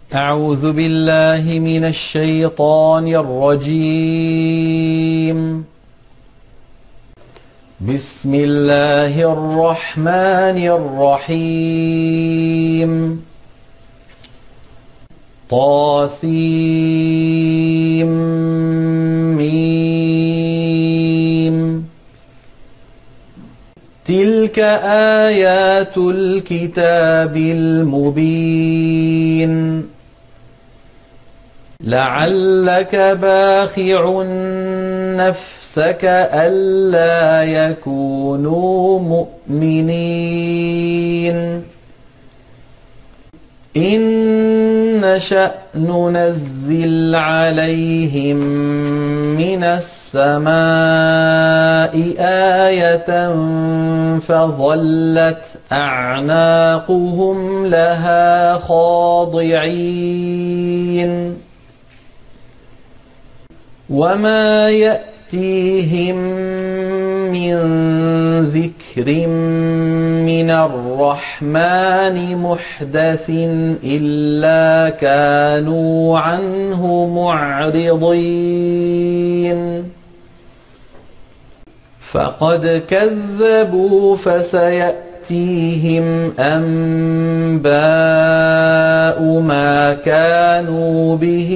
أعوذ بالله من الشيطان الرجيم. بسم الله الرحمن الرحيم. طاسيم ميم. تلك آيات الكتاب المبين. لعلك باخع نفسك ألا يكونوا مؤمنين. إن نشأ ننزل عليهم من السماء آية فظلت أعناقهم لها خاضعين. وما يأتيهم من ذكر من الرحمن محدث إلا كانوا عنه معرضين. فقد كذبوا فسيأتيهم أنباء ما كانوا به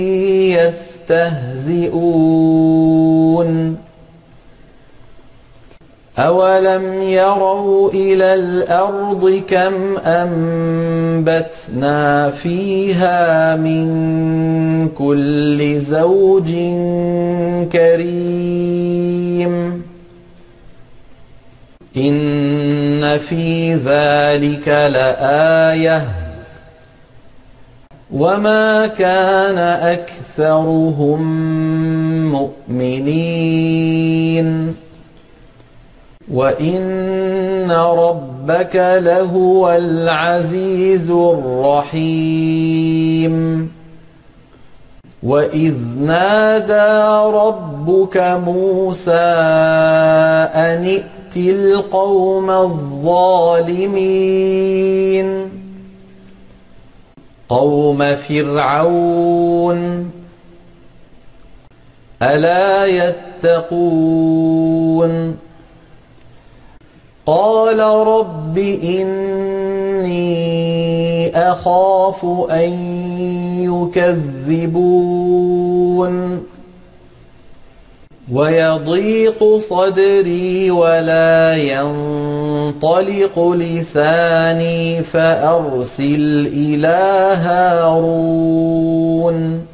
يستهزئون. أولم يروا إلى الأرض كم أنبتنا فيها من كل زوج كريم. إن في ذلك لآية وما كان أكثرهم مؤمنين. وإن ربك لهو العزيز الرحيم. وإذ نادى ربك موسى أن ائت القوم الظالمين قوم فرعون ألا يتقون. قال رب إني أخاف أن يكذبون ويضيق صدري ولا ينطلق لساني فأرسل إلى هارون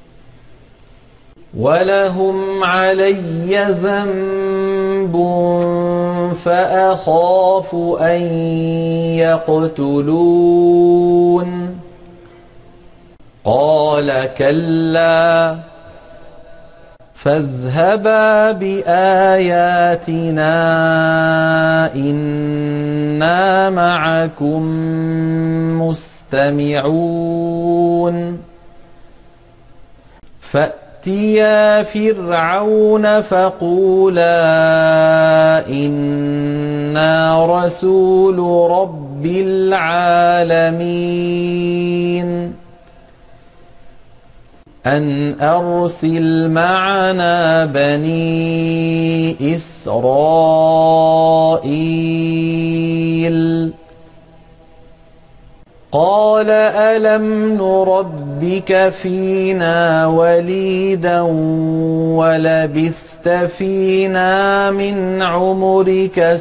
ولهم علي ذنب فأخاف أن يقتلون. قال كلا فاذهبا بآياتنا إنا معكم مستمعون. فأتيا فرعون فقولا إنا رسول رب العالمين أن أرسل معنا بني إسرائيل. قال ألم نربك فينا وليدا ولبثت فينا من عمرك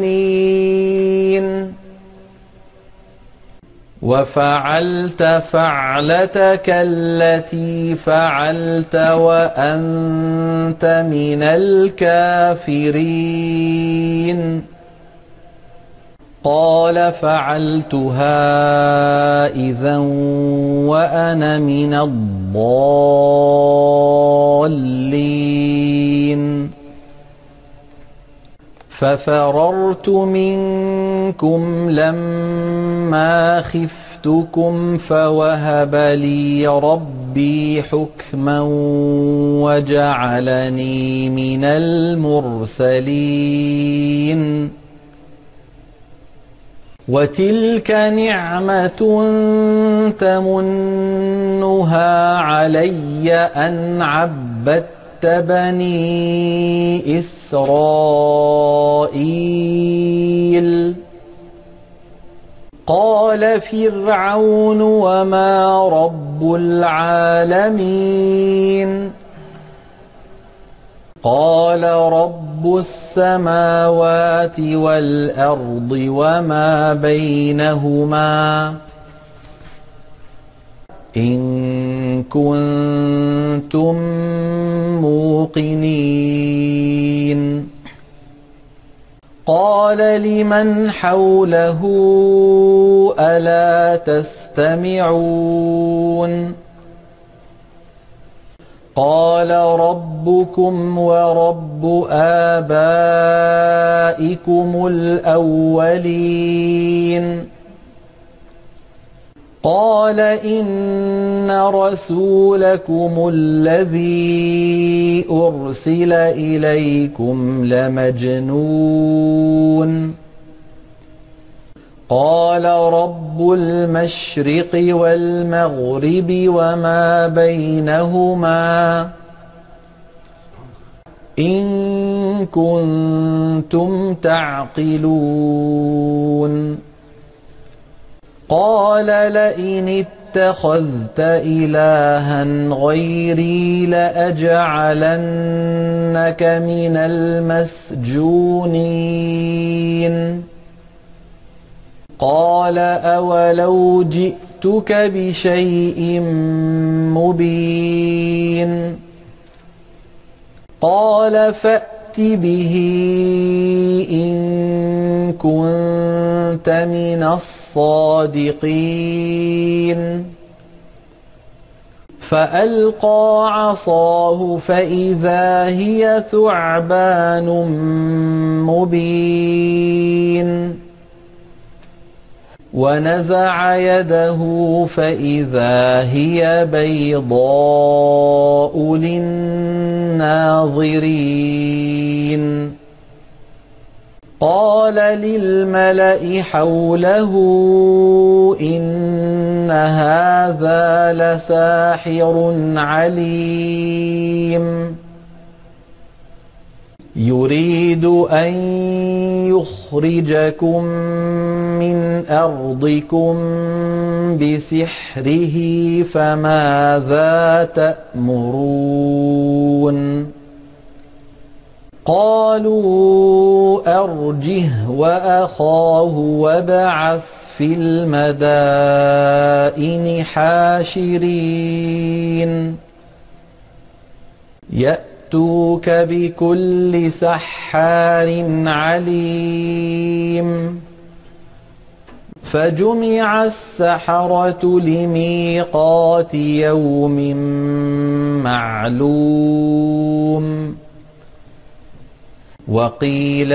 سنين وفعلت فعلتك التي فعلت وأنت من الكافرين. قال فعلتها إذا وأنا من الضالين. ففررت منكم لما خفتكم فوهب لي ربي حكما وجعلني من المرسلين. وتلك نعمة تمنها علي أن عبدت بني إسرائيل. قال فرعون وما رب العالمين. قال رب السماوات والأرض وما بينهما إن كنتم موقنين. قال لمن حوله ألا تستمعون. قال ربكم ورب آبائكم الأولين. قال إن رسولكم الذي أرسل إليكم لمجنون. قال رب المشرق والمغرب وما بينهما إن كنتم تعقلون. قال لئن اتخذت إلها غيري لأجعلنك من المسجونين. قال أولو جئتك بشيء مبين. قال فأت به إن كنت من الصادقين. فألقى عصاه فإذا هي ثعبان مبين. ونزع يده فإذا هي بيضاء للناظرين. قال للملأ حوله إن هذا لساحر عليم يريد أن يخرجكم من أرضكم بسحره فماذا تأمرون. قالوا أرجه وأخاه وابعث في المدائن حاشرين يأتوك بكل سحار عليم. فجمع السحرة لميقات يوم معلوم. وقيل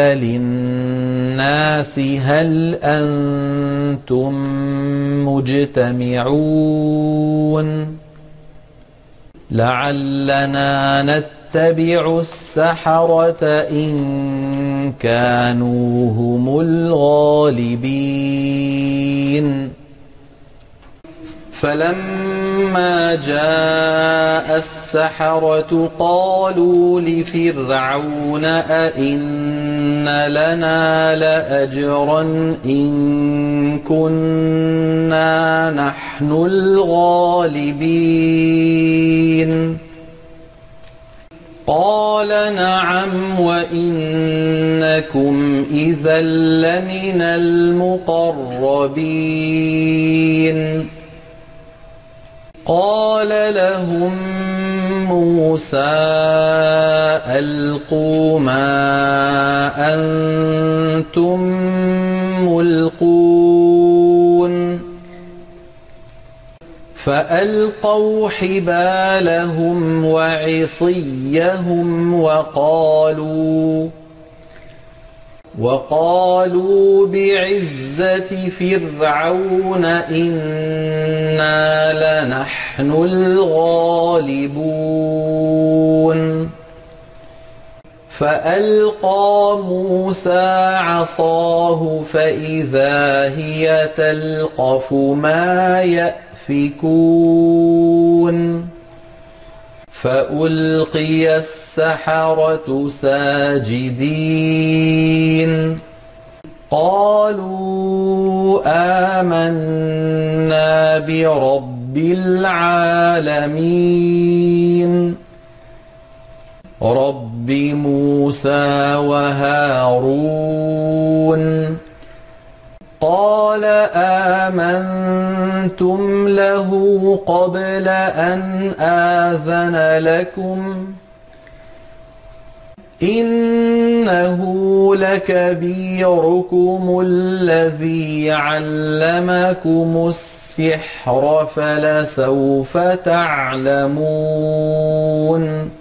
للناس هل أنتم مجتمعون لعلنا نتبع السحرة إن كانوا هم الغالبين. فلما جاء السحرة قالوا لفرعون أئن لنا لأجرا إن كنا نحن الغالبين. قال نعم وإنكم إذا لمن المقربين. قال لهم موسى ألقوا ما أنتم ملقون. فألقوا حبالهم وعصيهم وقالوا بعزة فرعون إنا لنحن الغالبون. فألقى موسى عصاه فإذا هي تلقف ما يأفكون فألقي السحرة ساجدين قالوا آمنا برب العالمين رب موسى وهارون قال آمنتم له قبل أن آذن لكم إنه لكبيركم الذي علمكم السحر فلسوف تعلمون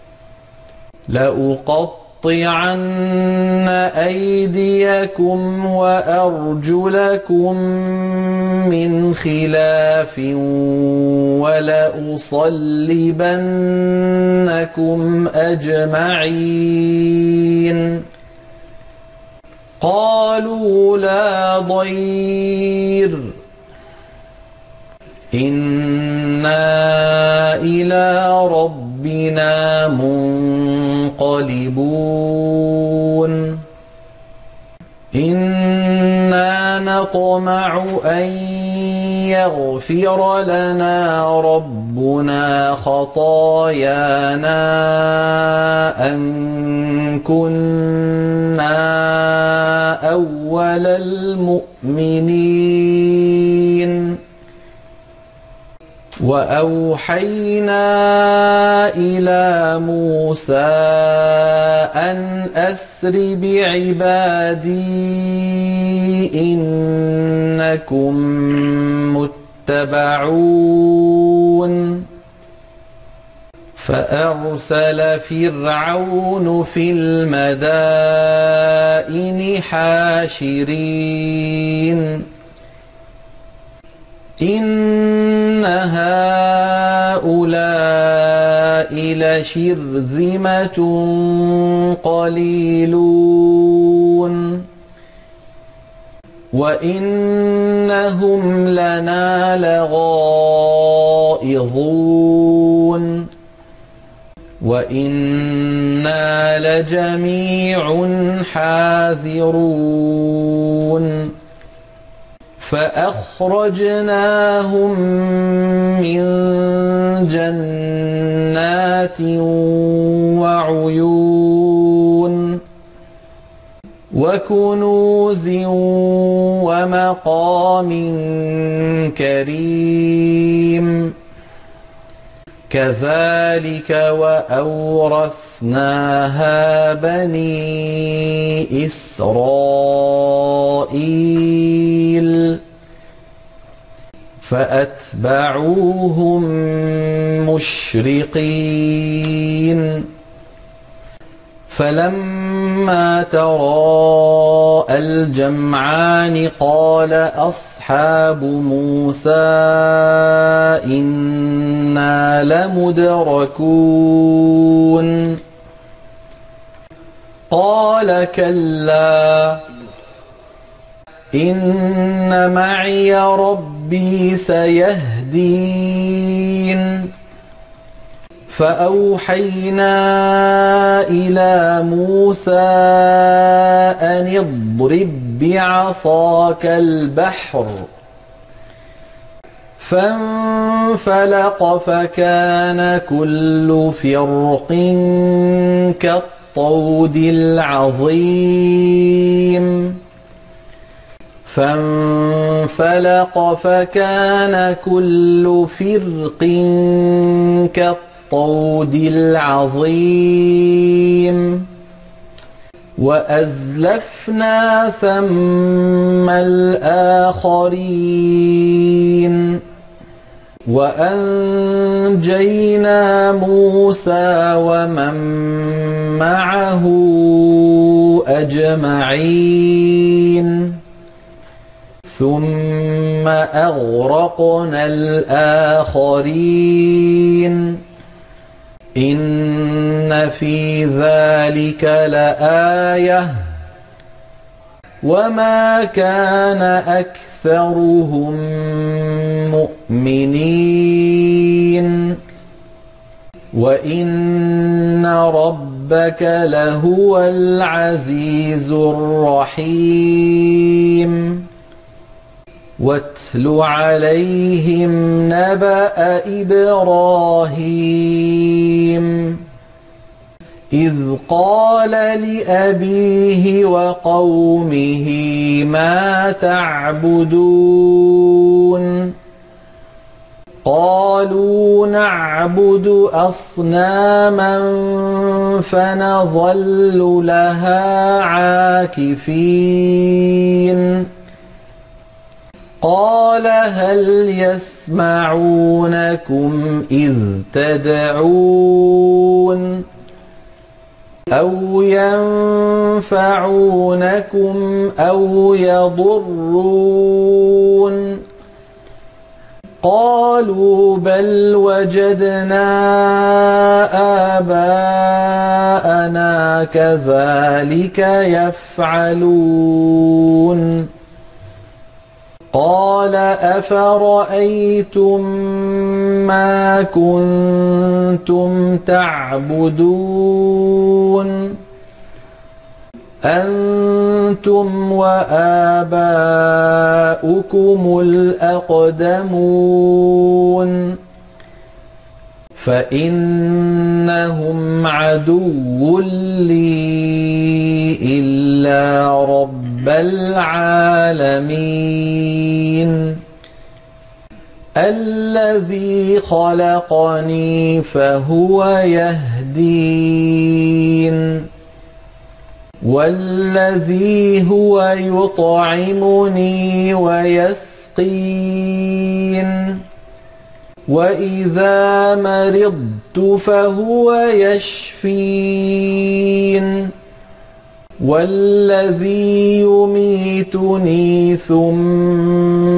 لأقطعن أيديكم وأرجلكم من خلاف ولأصلبنكم أجمعين قالوا لا ضير إنا إلى ربنا منقلبون إنا نطمع أن يغفر لنا ربنا خطايانا أن كنا أول المؤمنين وأوحينا إلى موسى أن أسر بعبادي إنكم متبعون فأرسل فرعون في المدائن حاشرين إن هؤلاء لشرذمة قليلون وإنهم لنا لغائظون وإنا لجميع حاذرون فأخرجناهم من جنات وعيون وكنوز ومقام كريم كذلك وأورثناها بني إسرائيل فأتبعوهم مشرقين فلما تراءى الجمعان قال أصحاب موسى إنا لمدركون قال كلا إن معي ربي سيهدين فأوحينا إلى موسى أن اضرب بعصاك البحر فانفلق فكان كل فرق كالطود العظيم فانفلق فكان كل فرق كالطود العظيم وأزلفنا ثم الآخرين وأنجينا موسى ومن معه أجمعين ثم أغرقنا الآخرين إن إن في ذلك لآية وما كان أكثرهم مؤمنين وإن ربك لهو العزيز الرحيم واتل عليهم نبأ إبراهيم إذ قال لأبيه وقومه ما تعبدون قالوا نعبد أصناما فنظل لها عاكفين قال هل يسمعونكم إذ تدعون أو ينفعونكم أو يضرون قالوا بل وجدنا آباءنا كذلك يفعلون قال أفرأيتم ما كنتم تعبدون أنتم وآباؤكم الأقدمون فإنهم عدو لي إلا رب العالمين الذي خلقني فهو يهدين والذي هو يطعمني ويسقين وإذا مرضت فهو يشفين والذي يميتني ثم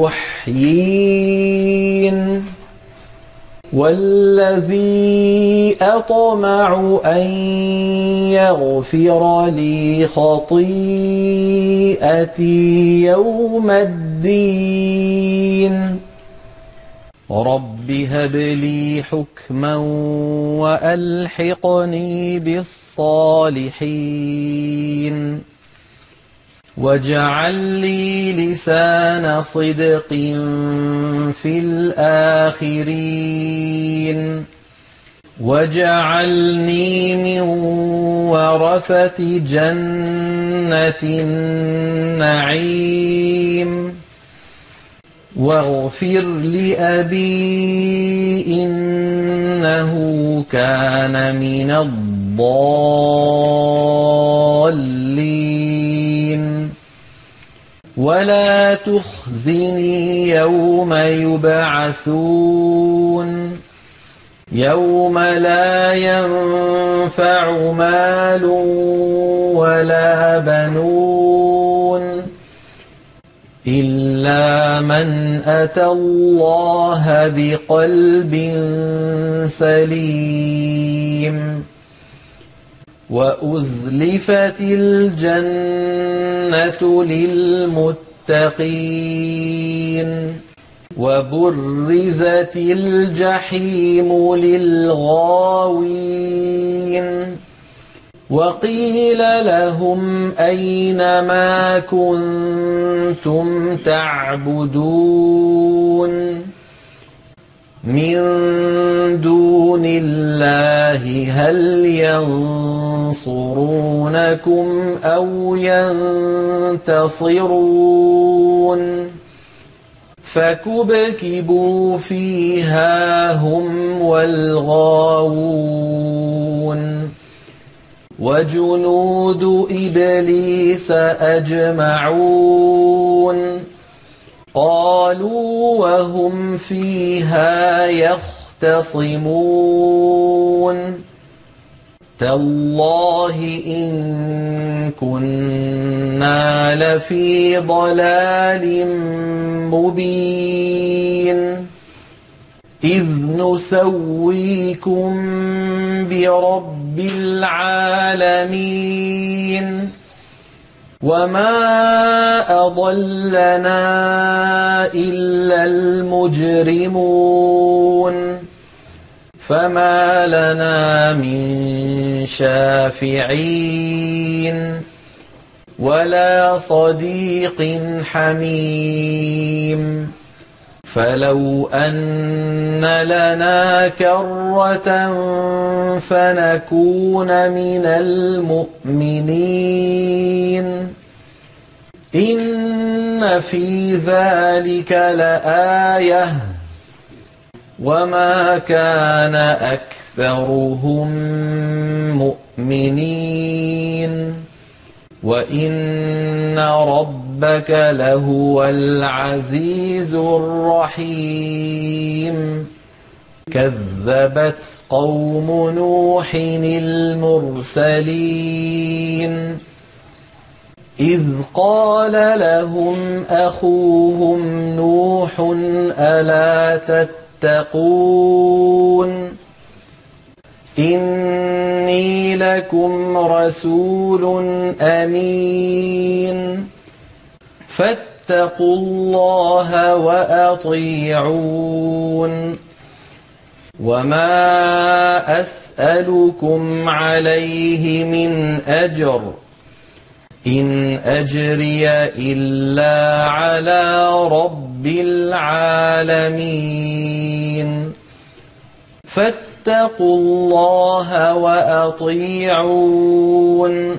يحيين والذي أطمع أن يغفر لي خطيئتي يوم الدين رب هب لي حكما وألحقني بالصالحين واجعل لي لسان صدق في الآخرين واجعلني من ورثة جنة النعيم واغفر لأبي إنه كان من الضالين ولا تخزني يوم يبعثون يوم لا ينفع مال ولا بنون إلا من أتى الله بقلب سليم وأزلفت الجنة للمتقين وبرزت الجحيم للغاوين وقيل لهم أين ما كنتم تعبدون من دون الله هل ينصرونكم أو ينتصرون فكبكبوا فيها هم والغاوون وجنود إبليس أجمعون قالوا وهم فيها يختصمون تالله إن كنا لفي ضلال مبين إذ نسويكم برب العالمين وما أضلنا إلا المجرمون فما لنا من شافعين ولا صديق حميم فلو أن لنا كرة فنكون من المؤمنين إن في ذلك لآية وما كان أكثرهم مؤمنين وإن ربك لهو العزيز الرحيم كذبت قوم نوح المرسلين إذ قال لهم أخوهم نوح ألا تتقون إني لكم رسول أمين فاتقوا الله وأطيعون وما أسألكم عليه من أجر إن أجري إلا على رب العالمين فاتقوا الله وأطيعون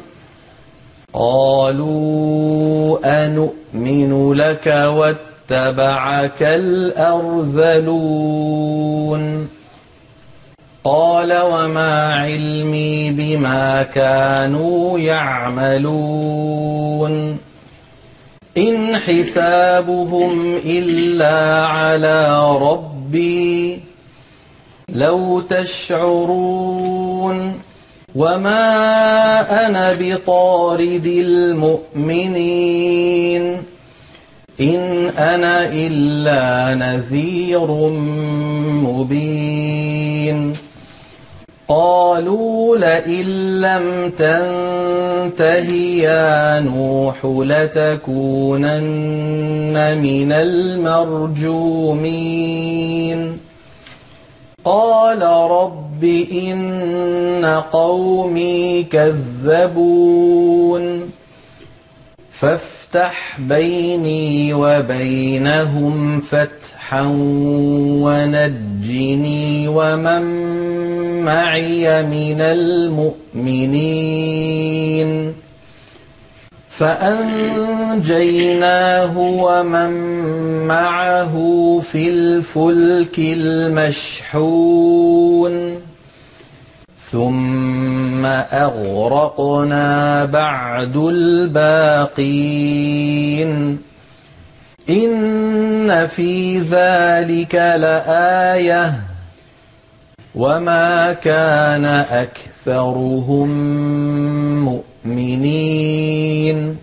قالوا أنؤمن لك واتبعك الأرذلون قال وما علمي بما كانوا يعملون إن حسابهم إلا على ربي لو تشعرون وما أنا بطارد المؤمنين إن أنا إلا نذير مبين قالوا لئن لم تنته يا نوح لتكونن من المرجومين قال رب إن قومي كذبون فافتح بيني وبينهم فتحا ونجني ومن معي من المؤمنين فأنجيناه ومن معه في الفلك المشحون ثم أغرقنا بعد الباقين إن في ذلك لآية وما كان أكثرهم مؤمنين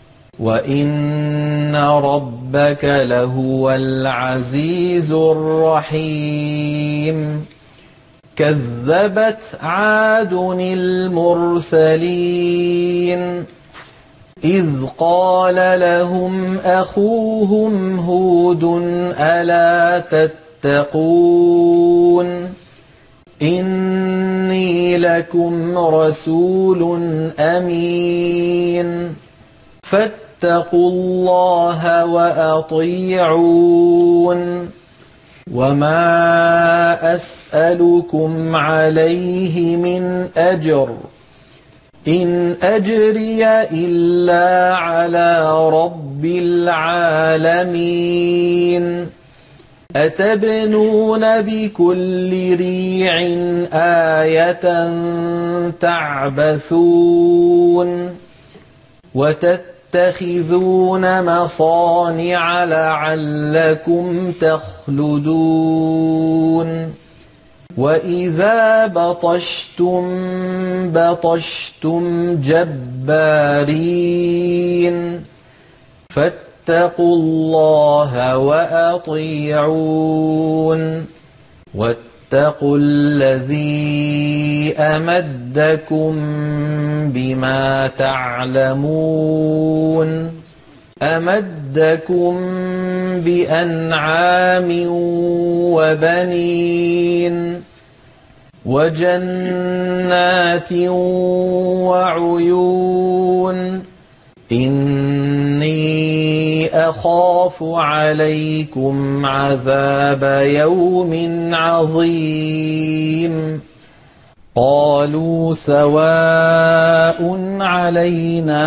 وإن ربك لهو العزيز الرحيم كذبت عاد المرسلين إذ قال لهم أخوهم هود ألا تتقون إني لكم رسول أمين فاتقوا الله وأطيعون وما أسألكم عليه من أجر إن أجري إلا على رب العالمين أتبنون بكل ريع آية تعبثون وتتخذون مصانع لعلكم تخلدون وإذا بطشتم بطشتم جبارين فاتقوا الله وأطيعون واتقوا الذي أمدكم بما تعلمون أمدكم بأنعام وبنين وجنات وعيون إني أخاف عليكم عذاب يوم عظيم قالوا سواء علينا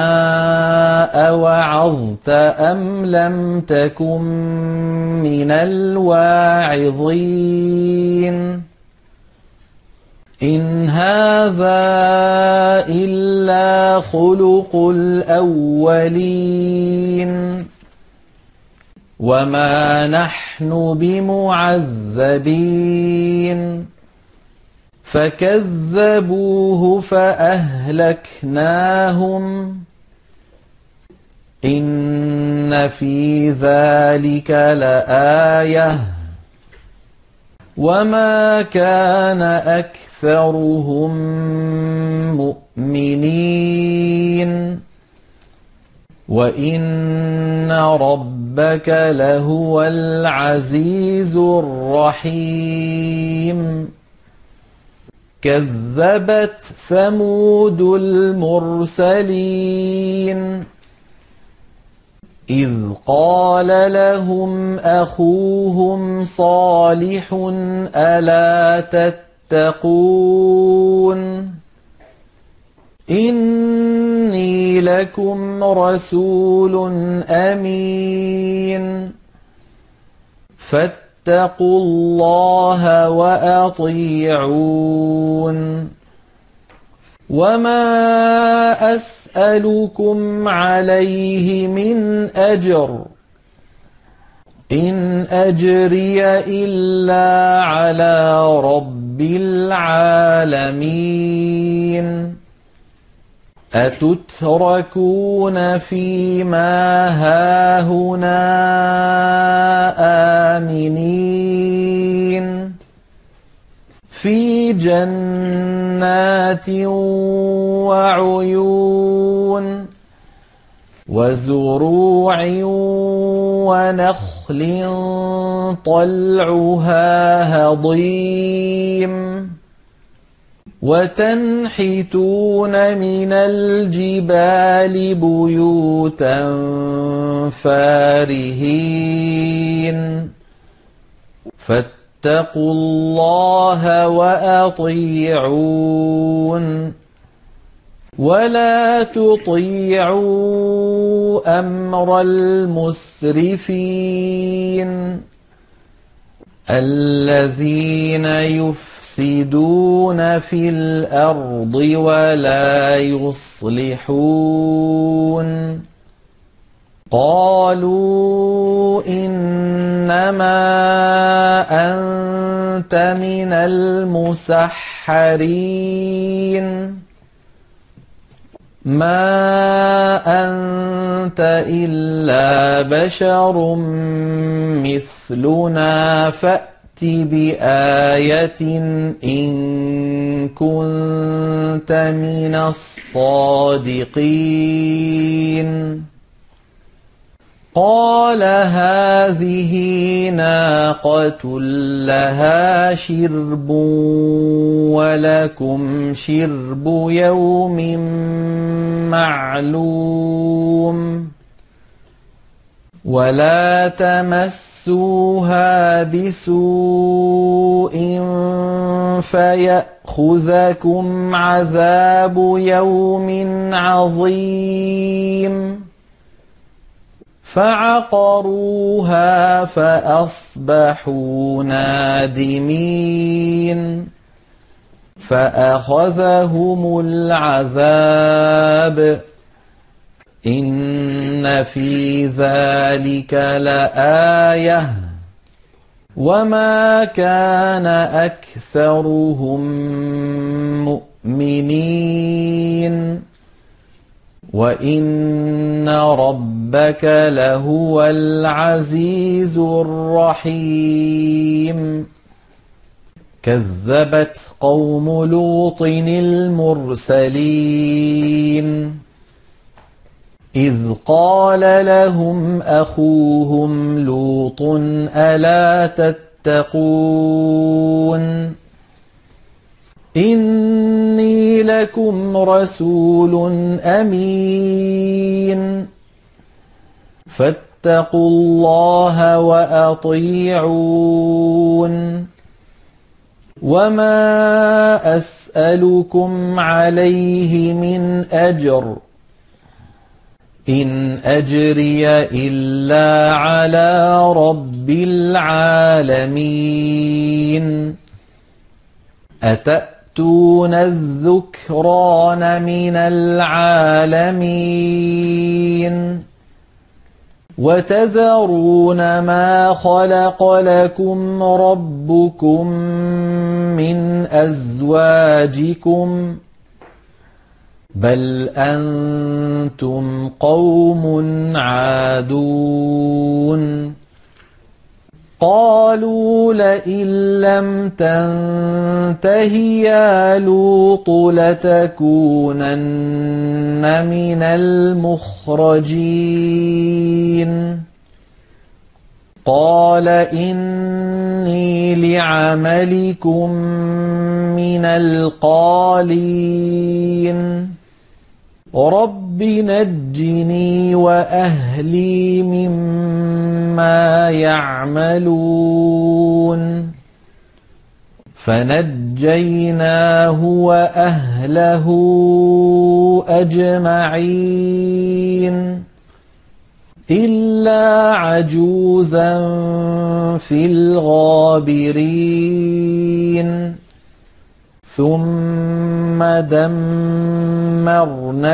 أوعظت أم لم تكن من الواعظين إن هذا إلا خلق الأولين وما نحن بمعذبين فكذبوه فأهلكناهم إن في ذلك لآية وما كان أكثرهم مؤمنين وإن ربك لهو العزيز الرحيم كذبت ثمود المرسلين إذ قال لهم أخوهم صالح ألا تتقون إني لكم رسول أمين فاتقوا الله وأطيعون وما أسألكم عليه من أجر إن أجري إلا على رب العالمين أتتركون فيما هاهنا آمنين في جنات وعيون وزروع ونخل طلعها هضيم وتنحتون من الجبال بيوتا فارهين فاتقوا الله وأطيعون ولا تطيعوا أمر المسرفين الذين يفسدون في الأرض ولا يصلحون قالوا إنما أنت من المسحرين ما أنت إلا بشر مثلنا فأت بآية إن كنت من الصادقين قال هذه ناقة لها شرب ولكم شرب يوم معلوم ولا تمسوها بسوء فيأخذكم عذاب يوم عظيم فعقروها فأصبحوا نادمين فأخذهم العذاب إن في ذلك لآية وما كان أكثرهم مؤمنين وإن ربك لهو العزيز الرحيم كذبت قوم لوط المرسلين إذ قال لهم أخوهم لوط ألا تتقون إني لكم رسول أمين فاتقوا الله وأطيعون وما أسألكم عليه من أجر إن أجري إلا على رب العالمين أتأتون الذكران من العالمين وتذرون ما خلق لكم ربكم من أزواجكم بل أنتم قوم عادون قالوا لئن لم تنته يا لوط لتكونن من المخرجين قال إني لعملكم من القالين رب نجني وأهلي مما يعملون فنجيناه وأهله أجمعين إلا عجوزا في الغابرين ثم دمرنا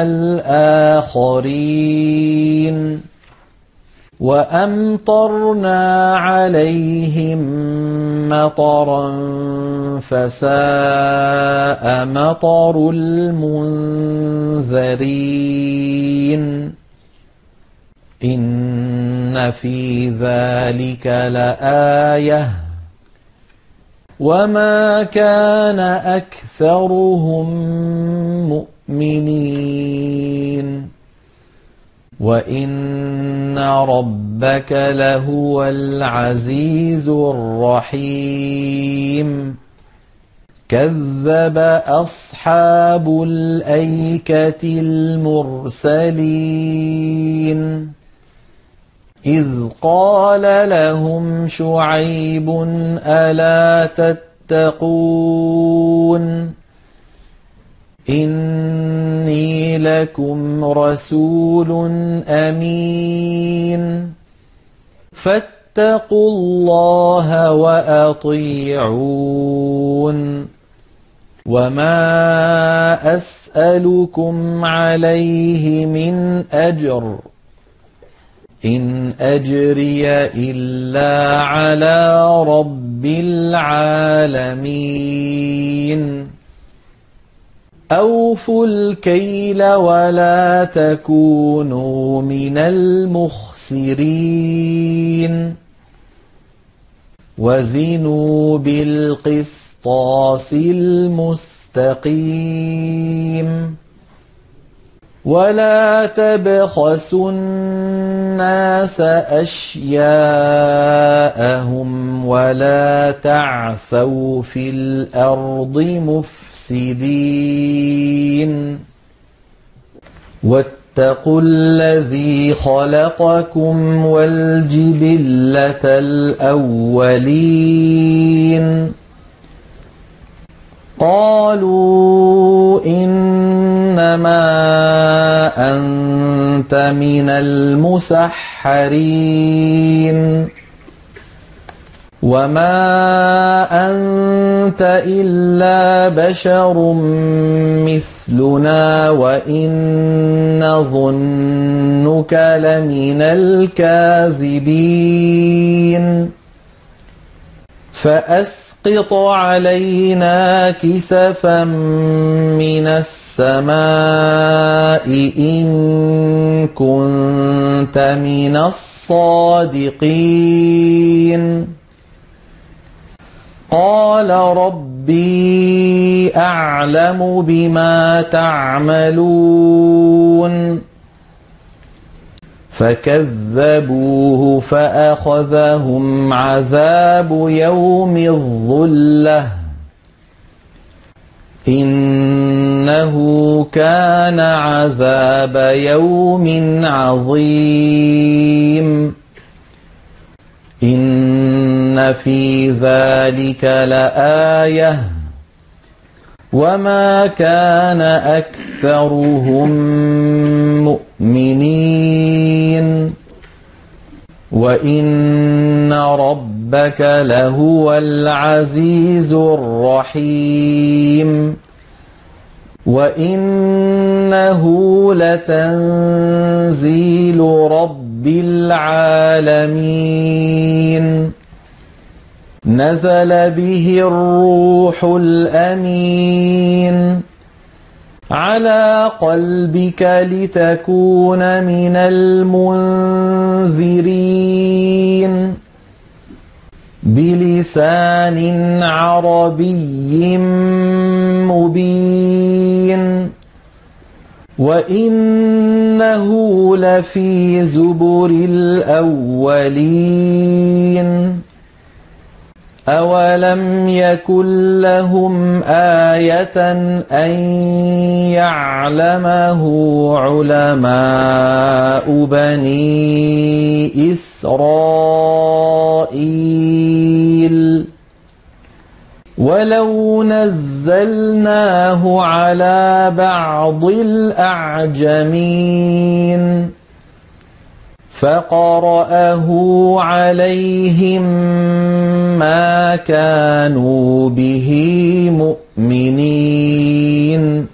الآخرين وأمطرنا عليهم مطرا فساء مطر المنذرين إن في ذلك لآية وما كان أكثرهم مؤمنين وإن ربك لهو العزيز الرحيم كذب أصحاب الأيكة المرسلين إذ قال لهم شعيب ألا تتقون إني لكم رسول أمين فاتقوا الله وأطيعون وما أسألكم عليه من أجر إن أجري إلا على رب العالمين أوفوا الكيل ولا تكونوا من المخسرين وزنوا بالقسطاس المستقيم ولا تبخسوا الناس أشياءهم ولا تعثوا في الأرض مفسدين واتقوا الذي خلقكم والجبلة الأولين قالوا إنما أنت من المسحرين وما أنت إلا بشر مثلنا وإن نظنك لمن الكاذبين فأسقط علينا كسفا من السماء إن كنت من الصادقين قال ربي أعلم بما تعملون فكذبوه فأخذهم عذاب يوم الظلة إنه كان عذاب يوم عظيم إن في ذلك لآية وما كان أكثرهم مؤمنين وإن ربك لهو العزيز الرحيم وإنه لتنزيل رب العالمين نزل به الروح الأمين على قلبك لتكون من المنذرين بلسان عربي مبين وإنه لفي زبر الأولين أولم يكن لهم آية أن يعلمه علماء بني إسرائيل ولو نزلناه على بعض الأعجمين فقرأه عليهم ما كانوا به مؤمنين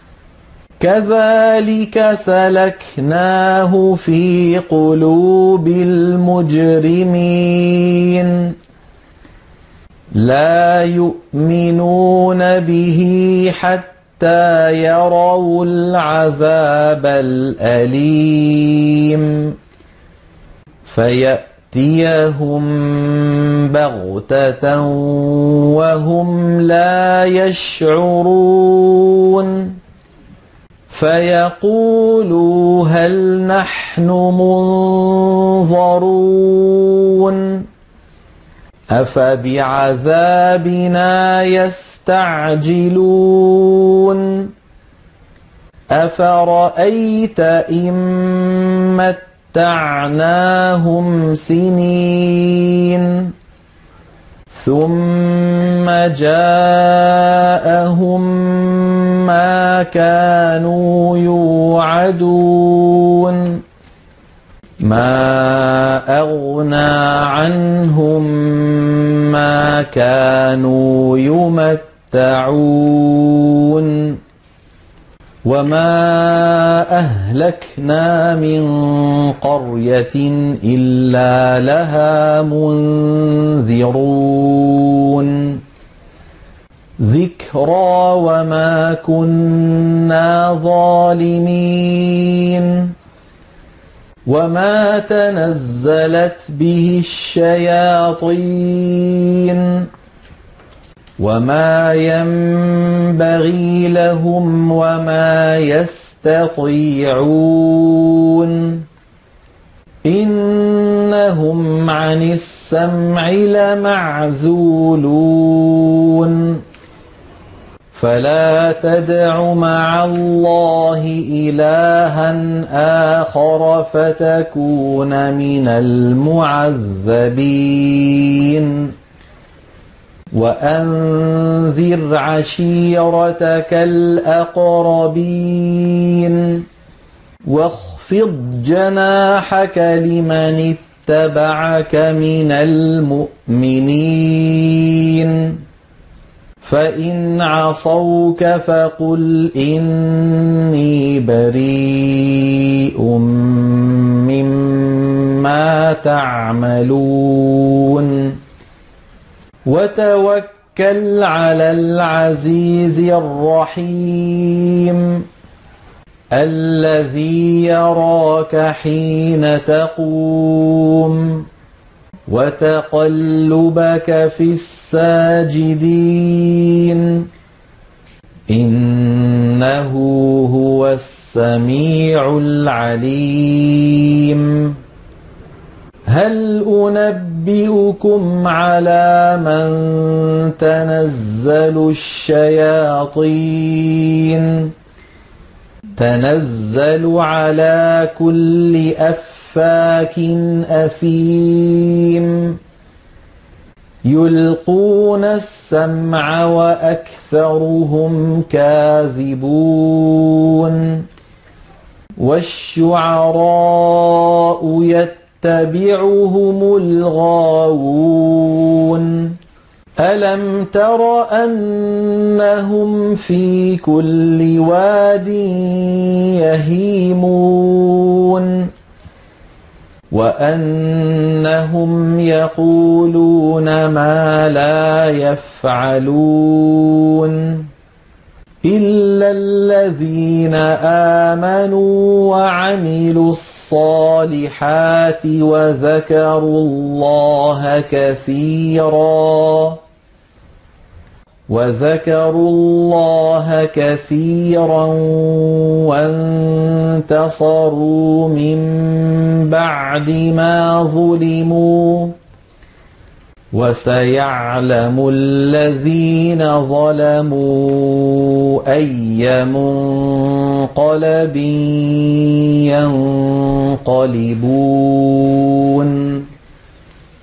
كذلك سلكناه في قلوب المجرمين لا يؤمنون به حتى يروا العذاب الأليم فيأتيهم بغتة وهم لا يشعرون فيقولوا هل نحن منظرون أفبعذابنا يستعجلون أفرأيت إن متعناهم سنين ثم جاءهم ما كانوا يوعدون ما أغنى عنهم ما كانوا يمتعون وما أهلكنا من قرية إلا لها منذرون ذكرى وما كنا ظالمين وما تنزلت به الشياطين وما ينبغي لهم وما يستطيعون إنهم عن السمع لمعزولون فلا تدع مع الله إلها آخر فتكون من المعذبين وأنذر عشيرتك الأقربين واخفض جناحك لمن اتبعك من المؤمنين فإن عصوك فقل إني بريء مما تعملون وتوكل على العزيز الرحيم الذي يراك حين تقوم وتقلبك في الساجدين إنه هو السميع العليم هل أنبئكم على من تنزل الشياطين تنزل على كل أفاك أثيم يلقون السمع وأكثرهم كاذبون والشعراء يتبعهم الغاوون ألم تر أنهم في كل واد يهيمون وأنهم يقولون ما لا يفعلون إلا الذين آمنوا وعملوا الصالحات وذكروا الله كثيرا وانتصروا من بعد ما ظلموا وسيعلم الذين ظلموا أي منقلب ينقلبون